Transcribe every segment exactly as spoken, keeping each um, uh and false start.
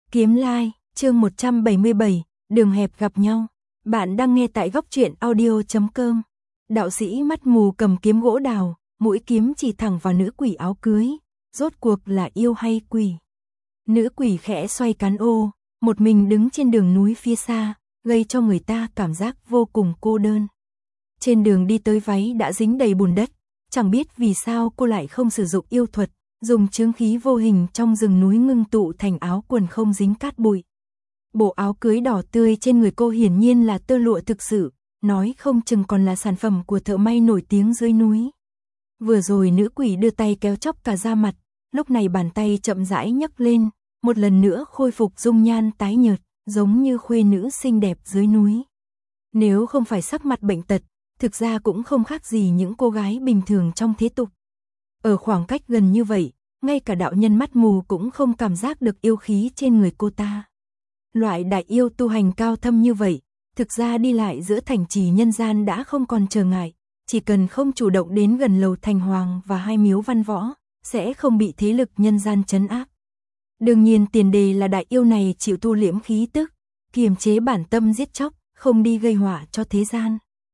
Kiếm Lai, chương một trăm bảy mươi bảy, đường hẹp gặp nhau. Bạn đang nghe tại góc truyện audio chấm com. Đạo sĩ mắt mù cầm kiếm gỗ đào, mũi kiếm chỉ thẳng vào nữ quỷ áo cưới. Rốt cuộc là yêu hay quỷ? Nữ quỷ khẽ xoay cán ô, một mình đứng trên đường núi phía xa, gây cho người ta cảm giác vô cùng cô đơn. Trên đường đi tới váy đã dính đầy bùn đất, chẳng biết vì sao cô lại không sử dụng yêu thuật, dùng chướng khí vô hình trong rừng núi ngưng tụ thành áo quần không dính cát bụi. Bộ áo cưới đỏ tươi trên người cô hiển nhiên là tơ lụa thực sự, nói không chừng còn là sản phẩm của thợ may nổi tiếng dưới núi. Vừa rồi nữ quỷ đưa tay kéo chóc cả da mặt, lúc này bàn tay chậm rãi nhấc lên, một lần nữa khôi phục dung nhan tái nhợt, giống như khuê nữ xinh đẹp dưới núi. Nếu không phải sắc mặt bệnh tật, thực ra cũng không khác gì những cô gái bình thường trong thế tục. Ở khoảng cách gần như vậy, ngay cả đạo nhân mắt mù cũng không cảm giác được yêu khí trên người cô ta. Loại đại yêu tu hành cao thâm như vậy, thực ra đi lại giữa thành trì nhân gian đã không còn trở ngại, chỉ cần không chủ động đến gần lầu thành hoàng và hai miếu văn võ, sẽ không bị thế lực nhân gian trấn áp. Đương nhiên tiền đề là đại yêu này chịu tu liễm khí tức, kiềm chế bản tâm giết chóc, không đi gây họa cho thế gian.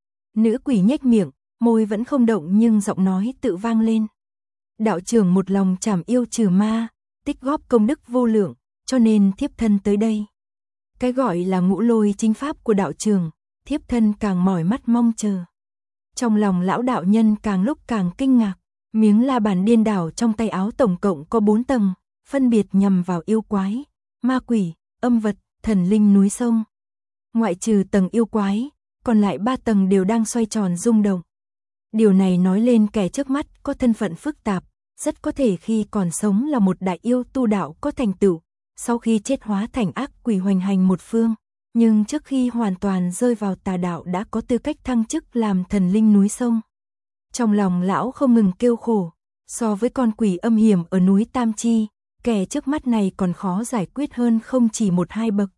Nữ quỷ nhếch miệng, môi vẫn không động nhưng giọng nói tự vang lên. Đạo trưởng một lòng trảm yêu trừ ma, tích góp công đức vô lượng, cho nên thiếp thân tới đây. Cái gọi là ngũ lôi chính pháp của đạo trưởng, thiếp thân càng mỏi mắt mong chờ. Trong lòng lão đạo nhân càng lúc càng kinh ngạc, miếng la bàn điên đảo trong tay áo tổng cộng có bốn tầng, phân biệt nhằm vào yêu quái, ma quỷ, âm vật, thần linh núi sông. Ngoại trừ tầng yêu quái, còn lại ba tầng đều đang xoay tròn rung động. Điều này nói lên kẻ trước mắt có thân phận phức tạp, rất có thể khi còn sống là một đại yêu tu đạo có thành tựu, sau khi chết hóa thành ác quỷ hoành hành một phương, nhưng trước khi hoàn toàn rơi vào tà đạo đã có tư cách thăng chức làm thần linh núi sông. Trong lòng lão không ngừng kêu khổ, so với con quỷ âm hiểm ở núi Tam Chi, kẻ trước mắt này còn khó giải quyết hơn không chỉ một hai bậc.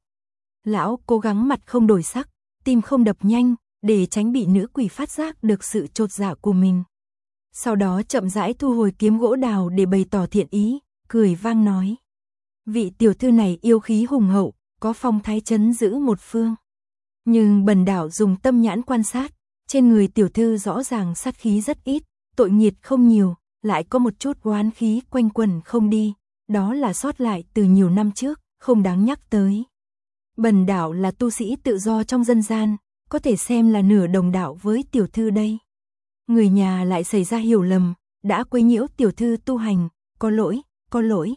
Lão cố gắng mặt không đổi sắc, tim không đập nhanh, để tránh bị nữ quỷ phát giác được sự chột dạ của mình. Sau đó chậm rãi thu hồi kiếm gỗ đào để bày tỏ thiện ý, cười vang nói. Vị tiểu thư này yêu khí hùng hậu, có phong thái trấn giữ một phương. Nhưng bần đạo dùng tâm nhãn quan sát, trên người tiểu thư rõ ràng sát khí rất ít, tội nghiệt không nhiều, lại có một chút oán khí quanh quẩn không đi, đó là sót lại từ nhiều năm trước, không đáng nhắc tới. Bần đạo là tu sĩ tự do trong dân gian, có thể xem là nửa đồng đạo với tiểu thư đây. Người nhà lại xảy ra hiểu lầm, đã quấy nhiễu tiểu thư tu hành, có lỗi, có lỗi.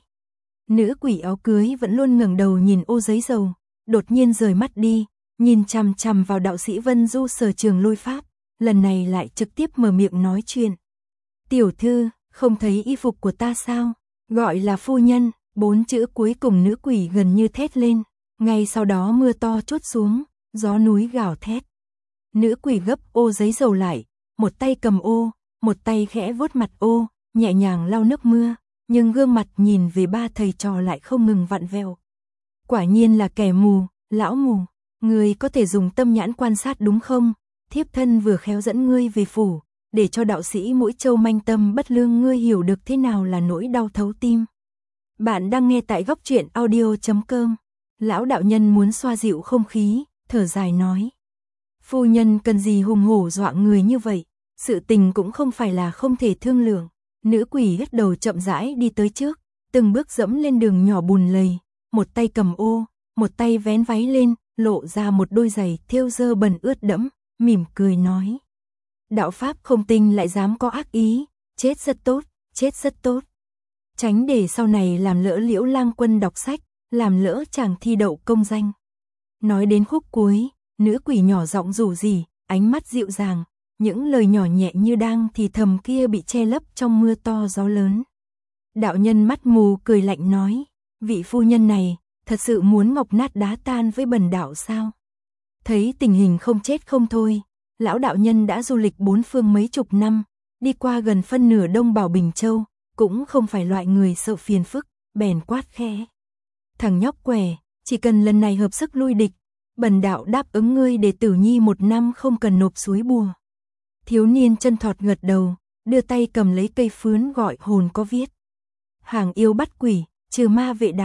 Nữ quỷ áo cưới vẫn luôn ngẩng đầu nhìn ô giấy dầu, đột nhiên rời mắt đi, nhìn chằm chằm vào đạo sĩ Vân Du sở trường lôi pháp, lần này lại trực tiếp mở miệng nói chuyện. Tiểu thư, không thấy y phục của ta sao? Gọi là phu nhân, bốn chữ cuối cùng nữ quỷ gần như thét lên, ngay sau đó mưa to trút xuống, gió núi gào thét. Nữ quỷ gấp ô giấy dầu lại, một tay cầm ô, một tay khẽ vuốt mặt ô, nhẹ nhàng lau nước mưa, nhưng gương mặt nhìn về ba thầy trò lại không ngừng vặn vẹo. Quả nhiên là kẻ mù, lão mù, ngươi có thể dùng tâm nhãn quan sát đúng không? Thiếp thân vừa khéo dẫn ngươi về phủ, để cho đạo sĩ Mũi Châu manh tâm bất lương ngươi hiểu được thế nào là nỗi đau thấu tim. Bạn đang nghe tại góc truyện audio chấm com. Lão đạo nhân muốn xoa dịu không khí, thở dài nói. Phu nhân cần gì hùng hổ dọa người như vậy, sự tình cũng không phải là không thể thương lượng. Nữ quỷ hất đầu chậm rãi đi tới trước, từng bước dẫm lên đường nhỏ bùn lầy, một tay cầm ô, một tay vén váy lên, lộ ra một đôi giày thêu dơ bẩn ướt đẫm, mỉm cười nói. Đạo pháp không tinh lại dám có ác ý, chết rất tốt, chết rất tốt. Tránh để sau này làm lỡ Liễu Lang Quân đọc sách, làm lỡ chàng thi đậu công danh. Nói đến khúc cuối, nữ quỷ nhỏ giọng rủ rỉ, ánh mắt dịu dàng, những lời nhỏ nhẹ như đang thì thầm kia bị che lấp trong mưa to gió lớn. Đạo nhân mắt mù cười lạnh nói, vị phu nhân này, thật sự muốn ngọc nát đá tan với bần đạo sao? Thấy tình hình không chết không thôi, lão đạo nhân đã du lịch bốn phương mấy chục năm, đi qua gần phân nửa Đông Bảo Bình Châu, cũng không phải loại người sợ phiền phức, bèn quát khẽ. Thằng nhóc quẻ, chỉ cần lần này hợp sức lui địch, bần đạo đáp ứng ngươi để tử nhi một năm không cần nộp suối bùa. Thiếu niên chân thọt gật đầu, đưa tay cầm lấy cây phướn gọi hồn có viết. Hàng yêu bắt quỷ, trừ ma vệ đạo,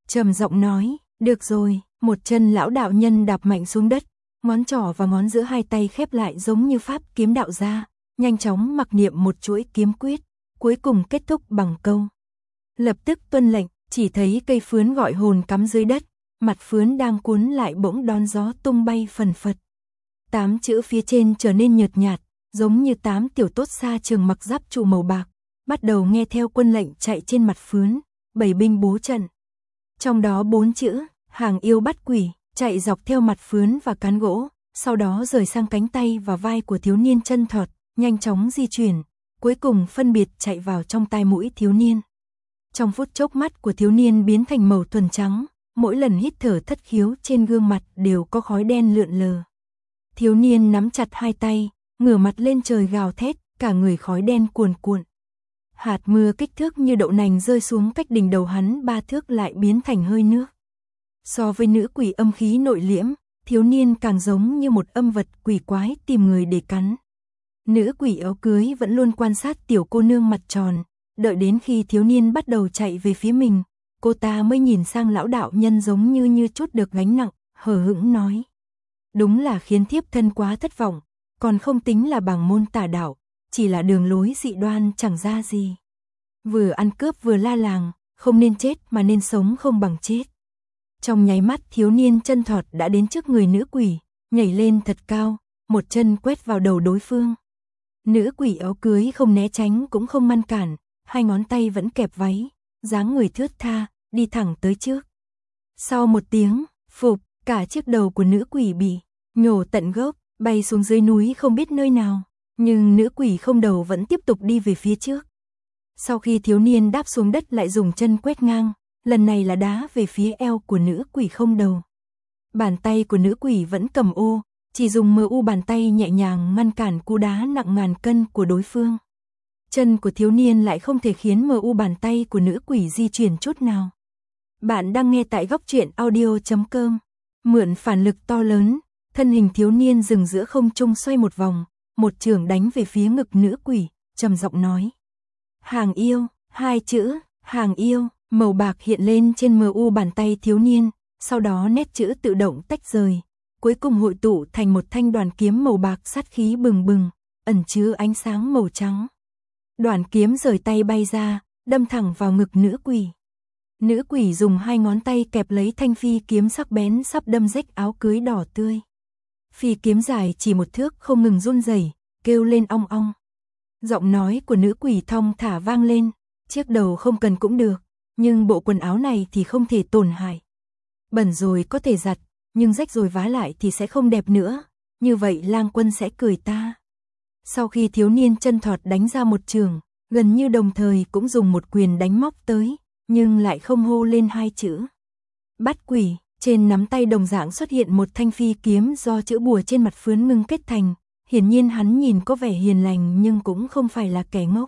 trầm giọng nói, được rồi, một chân lão đạo nhân đạp mạnh xuống đất, ngón trỏ và ngón giữa hai tay khép lại giống như pháp kiếm đạo gia, nhanh chóng mặc niệm một chuỗi kiếm quyết, cuối cùng kết thúc bằng câu. Lập tức tuân lệnh, chỉ thấy cây phướn gọi hồn cắm dưới đất, mặt phướn đang cuốn lại bỗng đón gió tung bay phần phật. Tám chữ phía trên trở nên nhợt nhạt, giống như tám tiểu tốt xa trường mặc giáp trụ màu bạc, bắt đầu nghe theo quân lệnh chạy trên mặt phướn, bảy binh bố trận. Trong đó bốn chữ, hàng yêu bắt quỷ, chạy dọc theo mặt phướn và cán gỗ, sau đó rời sang cánh tay và vai của thiếu niên chân thọt, nhanh chóng di chuyển, cuối cùng phân biệt chạy vào trong tai mũi thiếu niên. Trong phút chốc mắt của thiếu niên biến thành màu thuần trắng, mỗi lần hít thở thất khiếu trên gương mặt đều có khói đen lượn lờ. Thiếu niên nắm chặt hai tay, ngửa mặt lên trời gào thét, cả người khói đen cuồn cuộn. Hạt mưa kích thước như đậu nành rơi xuống cách đỉnh đầu hắn ba thước lại biến thành hơi nước. So với nữ quỷ âm khí nội liễm, thiếu niên càng giống như một âm vật quỷ quái tìm người để cắn. Nữ quỷ áo cưới vẫn luôn quan sát tiểu cô nương mặt tròn, đợi đến khi thiếu niên bắt đầu chạy về phía mình, cô ta mới nhìn sang lão đạo nhân giống như như chút được gánh nặng, hờ hững nói. Đúng là khiến thiếp thân quá thất vọng, còn không tính là bảng môn tà đạo, chỉ là đường lối dị đoan chẳng ra gì. Vừa ăn cướp vừa la làng, không nên chết mà nên sống không bằng chết. Trong nháy mắt thiếu niên chân thọt đã đến trước người nữ quỷ, nhảy lên thật cao, một chân quét vào đầu đối phương. Nữ quỷ áo cưới không né tránh cũng không ngăn cản, hai ngón tay vẫn kẹp váy, dáng người thướt tha, đi thẳng tới trước. Sau một tiếng, phụp, cả chiếc đầu của nữ quỷ bị nhổ tận gốc, bay xuống dưới núi không biết nơi nào, nhưng nữ quỷ không đầu vẫn tiếp tục đi về phía trước. Sau khi thiếu niên đáp xuống đất lại dùng chân quét ngang, lần này là đá về phía eo của nữ quỷ không đầu. Bàn tay của nữ quỷ vẫn cầm ô, chỉ dùng mờ u bàn tay nhẹ nhàng ngăn cản cú đá nặng ngàn cân của đối phương. Chân của thiếu niên lại không thể khiến mờ u bàn tay của nữ quỷ di chuyển chút nào. Bạn đang nghe tại góc truyện audio chấm com. Mượn phản lực to lớn, thân hình thiếu niên dừng giữa không trung xoay một vòng, một chưởng đánh về phía ngực nữ quỷ, trầm giọng nói. Hàng yêu, hai chữ, hàng yêu, màu bạc hiện lên trên mờ u bàn tay thiếu niên, sau đó nét chữ tự động tách rời, cuối cùng hội tụ thành một thanh đoàn kiếm màu bạc sát khí bừng bừng, ẩn chứa ánh sáng màu trắng. Đoàn kiếm rời tay bay ra, đâm thẳng vào ngực nữ quỷ. Nữ quỷ dùng hai ngón tay kẹp lấy thanh phi kiếm sắc bén sắp đâm rách áo cưới đỏ tươi. Phi kiếm dài chỉ một thước không ngừng run rẩy, kêu lên ong ong. Giọng nói của nữ quỷ thong thả vang lên, chiếc đầu không cần cũng được, nhưng bộ quần áo này thì không thể tổn hại. Bẩn rồi có thể giặt, nhưng rách rồi vá lại thì sẽ không đẹp nữa, như vậy lang quân sẽ cười ta. Sau khi thiếu niên chân thọt đánh ra một trường, gần như đồng thời cũng dùng một quyền đánh móc tới, nhưng lại không hô lên hai chữ. Bắt quỷ, trên nắm tay đồng dạng xuất hiện một thanh phi kiếm do chữ bùa trên mặt phướn ngưng kết thành, hiển nhiên hắn nhìn có vẻ hiền lành nhưng cũng không phải là kẻ ngốc.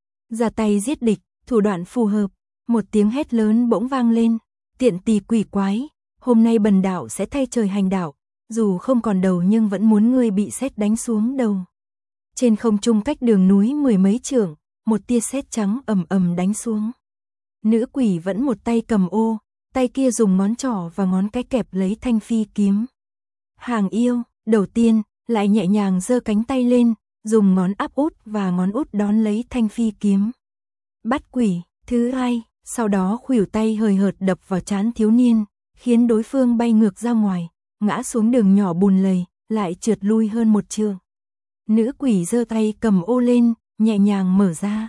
Ra tay giết địch, thủ đoạn phù hợp, một tiếng hét lớn bỗng vang lên, tiện tỳ quỷ quái, hôm nay bần đạo sẽ thay trời hành đạo, dù không còn đầu nhưng vẫn muốn ngươi bị sét đánh xuống đầu. Trên không trung cách đường núi mười mấy trượng, một tia sét trắng ầm ầm đánh xuống. Nữ quỷ vẫn một tay cầm ô, tay kia dùng ngón trỏ và ngón cái kẹp lấy thanh phi kiếm. Hàng yêu, đầu tiên, lại nhẹ nhàng giơ cánh tay lên, dùng ngón áp út và ngón út đón lấy thanh phi kiếm. Bắt quỷ, thứ hai, sau đó khuỷu tay hời hợt đập vào trán thiếu niên, khiến đối phương bay ngược ra ngoài, ngã xuống đường nhỏ bùn lầy, lại trượt lui hơn một trượng. Nữ quỷ giơ tay cầm ô lên, nhẹ nhàng mở ra.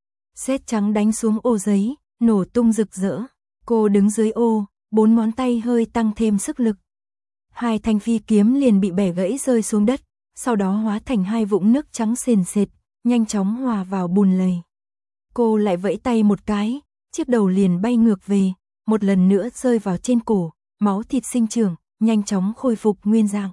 Sét trắng đánh xuống ô giấy, nổ tung rực rỡ. Cô đứng dưới ô, bốn ngón tay hơi tăng thêm sức lực. Hai thanh phi kiếm liền bị bẻ gãy rơi xuống đất, sau đó hóa thành hai vũng nước trắng sền sệt, nhanh chóng hòa vào bùn lầy. Cô lại vẫy tay một cái, chiếc đầu liền bay ngược về, một lần nữa rơi vào trên cổ, máu thịt sinh trưởng, nhanh chóng khôi phục nguyên dạng.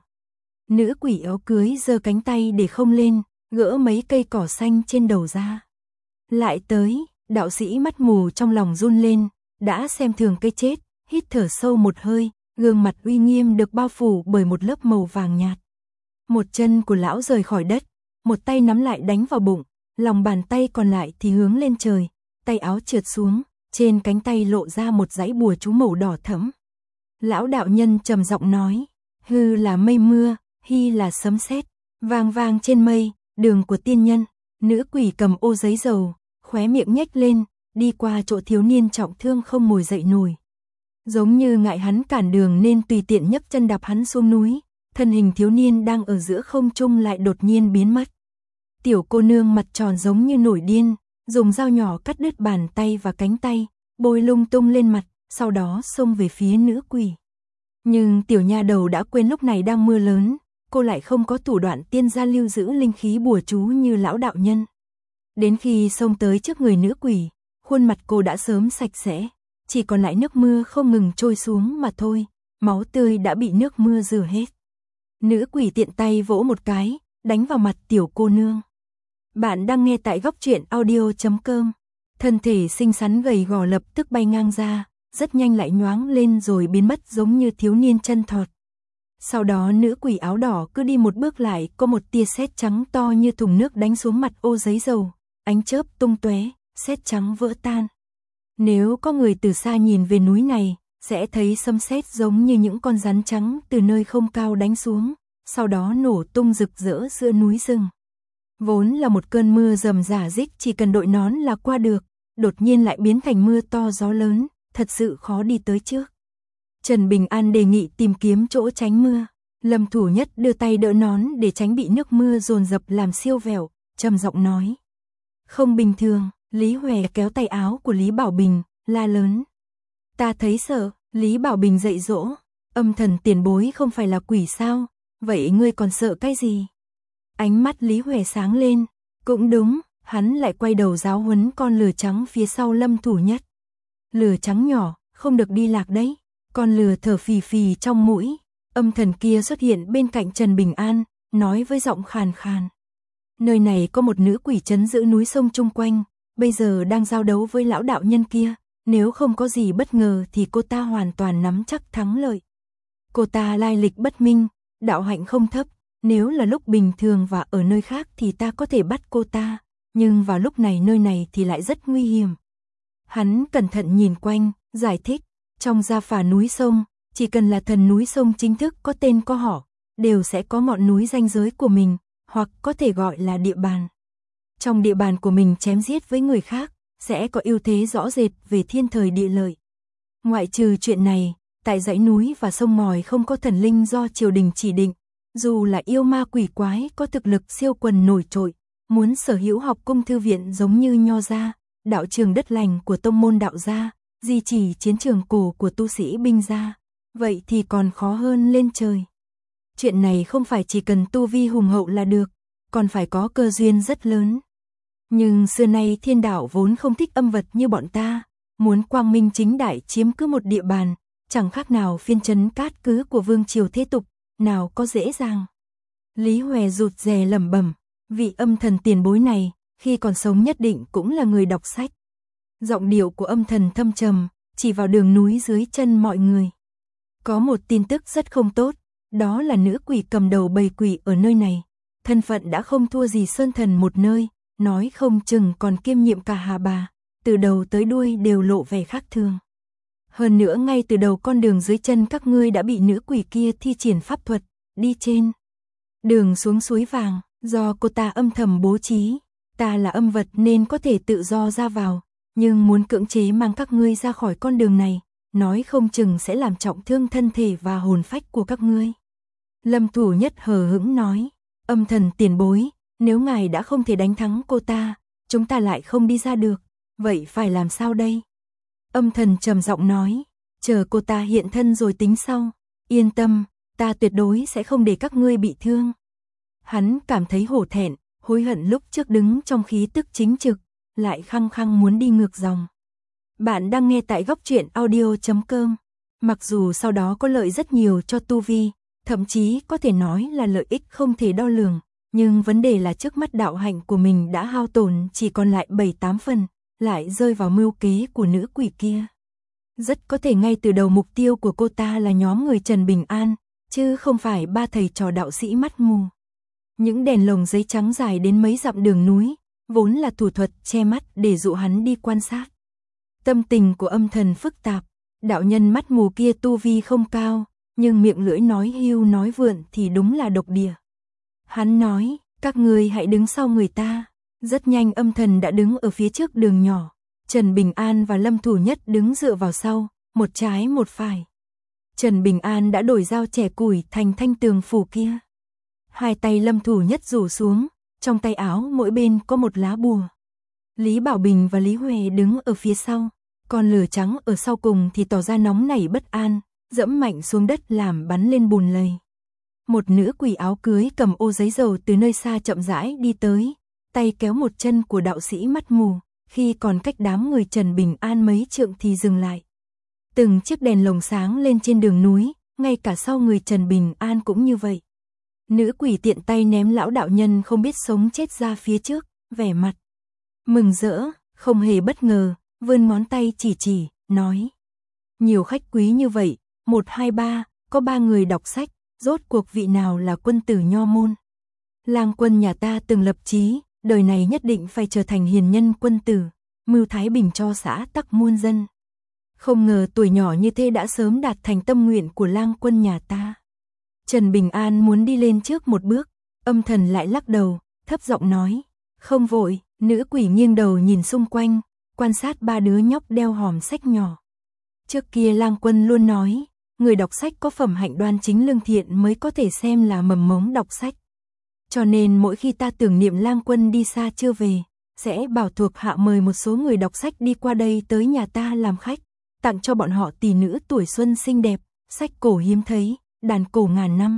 Nữ quỷ áo cưới giơ cánh tay để không lên, gỡ mấy cây cỏ xanh trên đầu ra. Lại tới, đạo sĩ mắt mù trong lòng run lên, đã xem thường cây chết, hít thở sâu một hơi, gương mặt uy nghiêm được bao phủ bởi một lớp màu vàng nhạt. Một chân của lão rời khỏi đất, một tay nắm lại đánh vào bụng, lòng bàn tay còn lại thì hướng lên trời, tay áo trượt xuống, trên cánh tay lộ ra một dãy bùa chú màu đỏ thẫm. Lão đạo nhân trầm giọng nói, hư là mây mưa, hy là sấm sét, vang vang trên mây, đường của tiên nhân. Nữ quỷ cầm ô giấy dầu, khóe miệng nhếch lên, đi qua chỗ thiếu niên trọng thương không ngồi dậy nổi. Giống như ngại hắn cản đường nên tùy tiện nhấc chân đạp hắn xuống núi, thân hình thiếu niên đang ở giữa không trung lại đột nhiên biến mất. Tiểu cô nương mặt tròn giống như nổi điên, dùng dao nhỏ cắt đứt bàn tay và cánh tay, bôi lung tung lên mặt, sau đó xông về phía nữ quỷ. Nhưng tiểu nha đầu đã quên lúc này đang mưa lớn, cô lại không có thủ đoạn tiên gia lưu giữ linh khí bùa chú như lão đạo nhân. Đến khi xông tới trước người nữ quỷ, khuôn mặt cô đã sớm sạch sẽ, chỉ còn lại nước mưa không ngừng trôi xuống mà thôi, máu tươi đã bị nước mưa rửa hết. Nữ quỷ tiện tay vỗ một cái, đánh vào mặt tiểu cô nương. Bạn đang nghe tại góc truyện audio chấm com. Thân thể xinh xắn gầy gò lập tức bay ngang ra, rất nhanh lại nhoáng lên rồi biến mất giống như thiếu niên chân thọt. Sau đó nữ quỷ áo đỏ cứ đi một bước lại, có một tia sét trắng to như thùng nước đánh xuống mặt ô giấy dầu, ánh chớp tung tóe, sét trắng vỡ tan. Nếu có người từ xa nhìn về núi này, sẽ thấy sấm sét giống như những con rắn trắng từ nơi không cao đánh xuống, sau đó nổ tung rực rỡ giữa núi rừng. Vốn là một cơn mưa rầm rả rích chỉ cần đội nón là qua được, đột nhiên lại biến thành mưa to gió lớn, thật sự khó đi tới trước. Trần Bình An đề nghị tìm kiếm chỗ tránh mưa. Lâm Thủ Nhất đưa tay đỡ nón để tránh bị nước mưa dồn dập làm siêu vẹo, trầm giọng nói. Không bình thường, Lý Hòe kéo tay áo của Lý Bảo Bình, la lớn. Ta thấy sợ, Lý Bảo Bình dạy dỗ, âm thần tiền bối không phải là quỷ sao, vậy ngươi còn sợ cái gì? Ánh mắt Lý Hòe sáng lên, cũng đúng, hắn lại quay đầu giáo huấn con lừa trắng phía sau Lâm Thủ Nhất. Lừa trắng nhỏ, không được đi lạc đấy. Con lừa thở phì phì trong mũi, âm thần kia xuất hiện bên cạnh Trần Bình An, nói với giọng khàn khàn. Nơi này có một nữ quỷ trấn giữ núi sông chung quanh, bây giờ đang giao đấu với lão đạo nhân kia, nếu không có gì bất ngờ thì cô ta hoàn toàn nắm chắc thắng lợi. Cô ta lai lịch bất minh, đạo hạnh không thấp, nếu là lúc bình thường và ở nơi khác thì ta có thể bắt cô ta, nhưng vào lúc này nơi này thì lại rất nguy hiểm. Hắn cẩn thận nhìn quanh, giải thích. Trong gia phả núi sông, chỉ cần là thần núi sông chính thức có tên có họ, đều sẽ có ngọn núi ranh giới của mình, hoặc có thể gọi là địa bàn. Trong địa bàn của mình chém giết với người khác, sẽ có ưu thế rõ rệt về thiên thời địa lợi. Ngoại trừ chuyện này, tại dãy núi và sông ngòi không có thần linh do triều đình chỉ định, dù là yêu ma quỷ quái có thực lực siêu quần nổi trội, muốn sở hữu học cung thư viện giống như Nho gia, đạo trường đất lành của tông môn đạo gia, di chỉ chiến trường cổ của tu sĩ binh gia, vậy thì còn khó hơn lên trời. Chuyện này không phải chỉ cần tu vi hùng hậu là được, còn phải có cơ duyên rất lớn. Nhưng xưa nay thiên đạo vốn không thích âm vật như bọn ta, muốn quang minh chính đại chiếm cứ một địa bàn, chẳng khác nào phiên trấn cát cứ của vương triều thế tục, nào có dễ dàng. Lý Hòe rụt rè lẩm bẩm, vị âm thần tiền bối này, khi còn sống nhất định cũng là người đọc sách. Giọng điệu của âm thần thâm trầm, chỉ vào đường núi dưới chân mọi người. Có một tin tức rất không tốt, đó là nữ quỷ cầm đầu bầy quỷ ở nơi này. Thân phận đã không thua gì sơn thần một nơi, nói không chừng còn kiêm nhiệm cả Hà Bà, từ đầu tới đuôi đều lộ vẻ khác thường. Hơn nữa ngay từ đầu con đường dưới chân các ngươi đã bị nữ quỷ kia thi triển pháp thuật, đi trên đường xuống suối vàng, do cô ta âm thầm bố trí. Ta là âm vật nên có thể tự do ra vào, nhưng muốn cưỡng chế mang các ngươi ra khỏi con đường này, nói không chừng sẽ làm trọng thương thân thể và hồn phách của các ngươi. Lâm Thủ Nhất hờ hững nói, âm thần tiền bối, nếu ngài đã không thể đánh thắng cô ta, chúng ta lại không đi ra được, vậy phải làm sao đây? Âm thần trầm giọng nói, chờ cô ta hiện thân rồi tính sau, yên tâm, ta tuyệt đối sẽ không để các ngươi bị thương. Hắn cảm thấy hổ thẹn, hối hận lúc trước đứng trong khí tức chính trực, lại khăng khăng muốn đi ngược dòng. Bạn đang nghe tại góc truyện audio chấm com. Mặc dù sau đó có lợi rất nhiều cho tu vi, thậm chí có thể nói là lợi ích không thể đo lường, nhưng vấn đề là trước mắt đạo hạnh của mình đã hao tổn chỉ còn lại bảy tám phần, lại rơi vào mưu kế của nữ quỷ kia. Rất có thể ngay từ đầu mục tiêu của cô ta là nhóm người Trần Bình An, chứ không phải ba thầy trò đạo sĩ mắt mù. Những đèn lồng giấy trắng dài đến mấy dặm đường núi, vốn là thủ thuật che mắt để dụ hắn đi quan sát. Tâm tình của âm thần phức tạp, đạo nhân mắt mù kia tu vi không cao, nhưng miệng lưỡi nói hưu nói vượn thì đúng là độc địa. Hắn nói, các ngươi hãy đứng sau người ta. Rất nhanh âm thần đã đứng ở phía trước đường nhỏ. Trần Bình An và Lâm Thủ Nhất đứng dựa vào sau, một trái một phải. Trần Bình An đã đổi dao chẻ củi thành thanh tường phủ kia. Hai tay Lâm Thủ Nhất rủ xuống, trong tay áo mỗi bên có một lá bùa. Lý Bảo Bình và Lý Huệ đứng ở phía sau, còn lửa trắng ở sau cùng thì tỏ ra nóng nảy bất an, dẫm mạnh xuống đất làm bắn lên bùn lầy. Một nữ quỷ áo cưới cầm ô giấy dầu từ nơi xa chậm rãi đi tới, tay kéo một chân của đạo sĩ mắt mù, khi còn cách đám người Trần Bình An mấy trượng thì dừng lại. Từng chiếc đèn lồng sáng lên trên đường núi, ngay cả sau người Trần Bình An cũng như vậy. Nữ quỷ tiện tay ném lão đạo nhân không biết sống chết ra phía trước, vẻ mặt mừng rỡ, không hề bất ngờ, vươn ngón tay chỉ chỉ, nói. Nhiều khách quý như vậy, một hai ba, có ba người đọc sách, rốt cuộc vị nào là quân tử nho môn. Lang quân nhà ta từng lập chí, đời này nhất định phải trở thành hiền nhân quân tử, mưu thái bình cho xã tắc muôn dân. Không ngờ tuổi nhỏ như thế đã sớm đạt thành tâm nguyện của lang quân nhà ta. Trần Bình An muốn đi lên trước một bước, âm thần lại lắc đầu, thấp giọng nói, không vội. Nữ quỷ nghiêng đầu nhìn xung quanh, quan sát ba đứa nhóc đeo hòm sách nhỏ. Trước kia lang quân luôn nói, người đọc sách có phẩm hạnh đoan chính lương thiện mới có thể xem là mầm mống đọc sách. Cho nên mỗi khi ta tưởng niệm lang quân đi xa chưa về, sẽ bảo thuộc hạ mời một số người đọc sách đi qua đây tới nhà ta làm khách, tặng cho bọn họ tỷ nữ tuổi xuân xinh đẹp, sách cổ hiếm thấy, đàn cổ ngàn năm.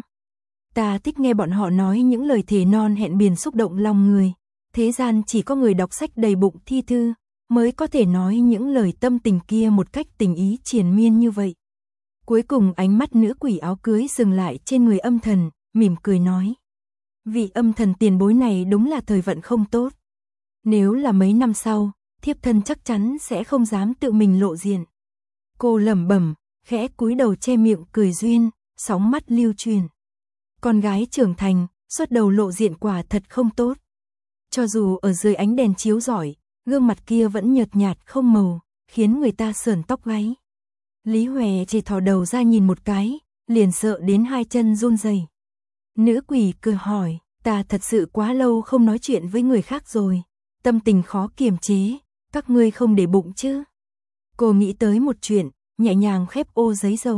Ta thích nghe bọn họ nói những lời thề non hẹn biển xúc động lòng người. Thế gian chỉ có người đọc sách đầy bụng thi thư, mới có thể nói những lời tâm tình kia một cách tình ý triền miên như vậy. Cuối cùng ánh mắt nữ quỷ áo cưới dừng lại trên người âm thần, mỉm cười nói. Vị âm thần tiền bối này đúng là thời vận không tốt. Nếu là mấy năm sau, thiếp thân chắc chắn sẽ không dám tự mình lộ diện. Cô lẩm bẩm, khẽ cúi đầu che miệng cười duyên, sóng mắt lưu truyền. Con gái trưởng thành, xuất đầu lộ diện quả thật không tốt. Cho dù ở dưới ánh đèn chiếu rọi, gương mặt kia vẫn nhợt nhạt không màu, khiến người ta sởn tóc gáy. Lý Huệ chỉ thò đầu ra nhìn một cái, liền sợ đến hai chân run rẩy. Nữ quỷ cười hỏi, ta thật sự quá lâu không nói chuyện với người khác rồi, tâm tình khó kiềm chế, các ngươi không để bụng chứ? Cô nghĩ tới một chuyện, nhẹ nhàng khép ô giấy dầu.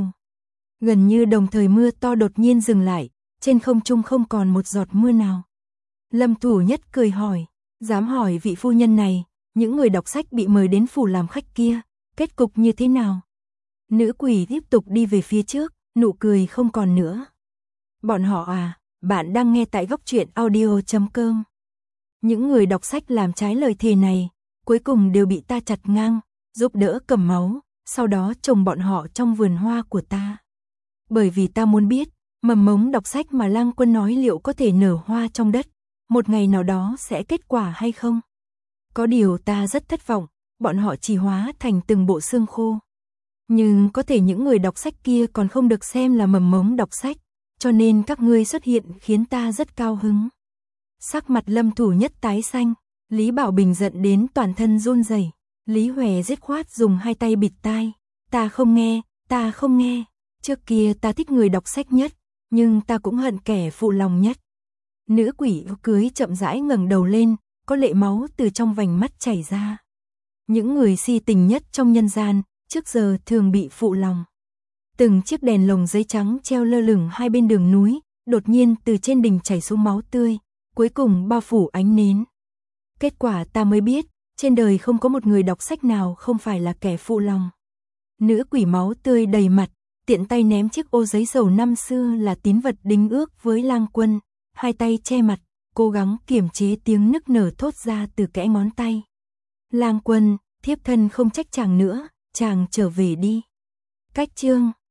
Gần như đồng thời mưa to đột nhiên dừng lại, trên không trung không còn một giọt mưa nào. Lâm Thủ Nhất cười hỏi, dám hỏi vị phu nhân này, những người đọc sách bị mời đến phủ làm khách kia, kết cục như thế nào? Nữ quỷ tiếp tục đi về phía trước, nụ cười không còn nữa. Bọn họ à, bạn đang nghe tại góc truyện audio chấm com. Những người đọc sách làm trái lời thề này, cuối cùng đều bị ta chặt ngang, giúp đỡ cầm máu, sau đó trồng bọn họ trong vườn hoa của ta. Bởi vì ta muốn biết, mầm mống đọc sách mà lang quân nói liệu có thể nở hoa trong đất, một ngày nào đó sẽ kết quả hay không? Có điều ta rất thất vọng, bọn họ chỉ hóa thành từng bộ xương khô. Nhưng có thể những người đọc sách kia còn không được xem là mầm mống đọc sách, cho nên các ngươi xuất hiện khiến ta rất cao hứng. Sắc mặt Lâm Thủ Nhất tái xanh, Lý Bảo Bình giận đến toàn thân run rẩy. Lý Huệ dứt khoát dùng hai tay bịt tai, ta không nghe, ta không nghe, trước kia ta thích người đọc sách nhất, nhưng ta cũng hận kẻ phụ lòng nhất. Nữ quỷ cưới chậm rãi ngẩng đầu lên, có lệ máu từ trong vành mắt chảy ra. Những người si tình nhất trong nhân gian, trước giờ thường bị phụ lòng. Từng chiếc đèn lồng giấy trắng treo lơ lửng hai bên đường núi, đột nhiên từ trên đỉnh chảy xuống máu tươi, cuối cùng bao phủ ánh nến. Kết quả ta mới biết, trên đời không có một người đọc sách nào không phải là kẻ phụ lòng. Nữ quỷ máu tươi đầy mặt, tiện tay ném chiếc ô giấy dầu năm xưa là tín vật đính ước với lang quân, hai tay che mặt, cố gắng kiềm chế tiếng nức nở thốt ra từ kẽ ngón tay. Lang quân, thiếp thân không trách chàng nữa, chàng trở về đi. Cách chương